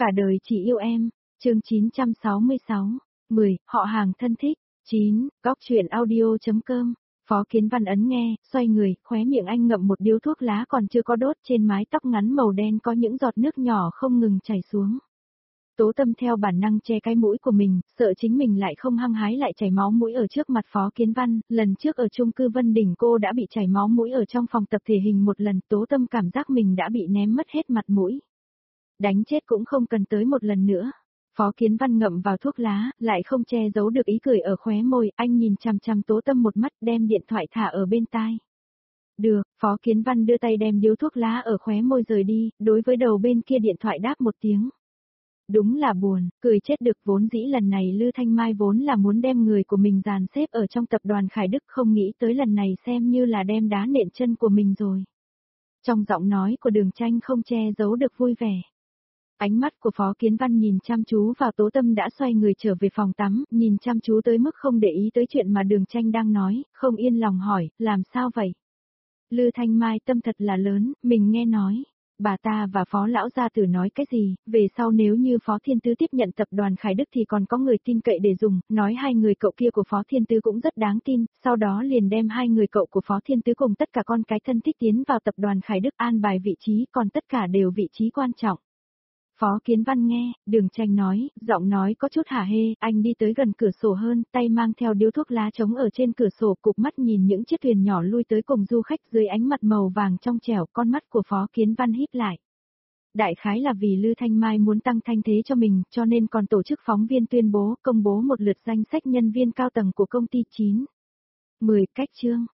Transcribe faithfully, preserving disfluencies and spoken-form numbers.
Cả đời chỉ yêu em, chương chín trăm sáu mươi sáu, mười, họ hàng thân thích, chín, góc truyện audio.com, Phó Kiến Văn ấn nghe, xoay người, khóe miệng anh ngậm một điếu thuốc lá còn chưa có đốt, trên mái tóc ngắn màu đen có những giọt nước nhỏ không ngừng chảy xuống. Tố Tâm theo bản năng che cái mũi của mình, sợ chính mình lại không hăng hái lại chảy máu mũi ở trước mặt Phó Kiến Văn, lần trước ở chung cư Vân Đỉnh cô đã bị chảy máu mũi ở trong phòng tập thể hình một lần, Tố Tâm cảm giác mình đã bị ném mất hết mặt mũi. Đánh chết cũng không cần tới một lần nữa. Phó Kiến Văn ngậm vào thuốc lá, lại không che giấu được ý cười ở khóe môi, anh nhìn chằm chằm Tố Tâm một mắt, đem điện thoại thả ở bên tai. Được, Phó Kiến Văn đưa tay đem điếu thuốc lá ở khóe môi rời đi, đối với đầu bên kia điện thoại đáp một tiếng. Đúng là buồn, cười chết được, vốn dĩ lần này Lư Thanh Mai vốn là muốn đem người của mình dàn xếp ở trong tập đoàn Khải Đức, không nghĩ tới lần này xem như là đem đá nện chân của mình rồi. Trong giọng nói của Đường Tranh không che giấu được vui vẻ. Ánh mắt của Phó Kiến Văn nhìn chăm chú vào Tố Tâm đã xoay người trở về phòng tắm, nhìn chăm chú tới mức không để ý tới chuyện mà Đường Tranh đang nói, không yên lòng hỏi, làm sao vậy? Lư Thanh Mai tâm thật là lớn, mình nghe nói. Bà ta và Phó Lão Gia Tử nói cái gì, về sau nếu như Phó Thiên Tứ tiếp nhận tập đoàn Khải Đức thì còn có người tin cậy để dùng, nói hai người cậu kia của Phó Thiên Tứ cũng rất đáng tin, sau đó liền đem hai người cậu của Phó Thiên Tứ cùng tất cả con cái thân thích tiến vào tập đoàn Khải Đức an bài vị trí, còn tất cả đều vị trí quan trọng. Phó Kiến Văn nghe, Đường Tranh nói, giọng nói có chút hả hê, anh đi tới gần cửa sổ hơn, tay mang theo điếu thuốc lá trống ở trên cửa sổ, cụp mắt nhìn những chiếc thuyền nhỏ lui tới cùng du khách dưới ánh mặt màu vàng trong trẻo, con mắt của Phó Kiến Văn híp lại. Đại khái là vì Lư Thanh Mai muốn tăng thanh thế cho mình, cho nên còn tổ chức phóng viên tuyên bố, công bố một lượt danh sách nhân viên cao tầng của công ty chín. mười cách chương,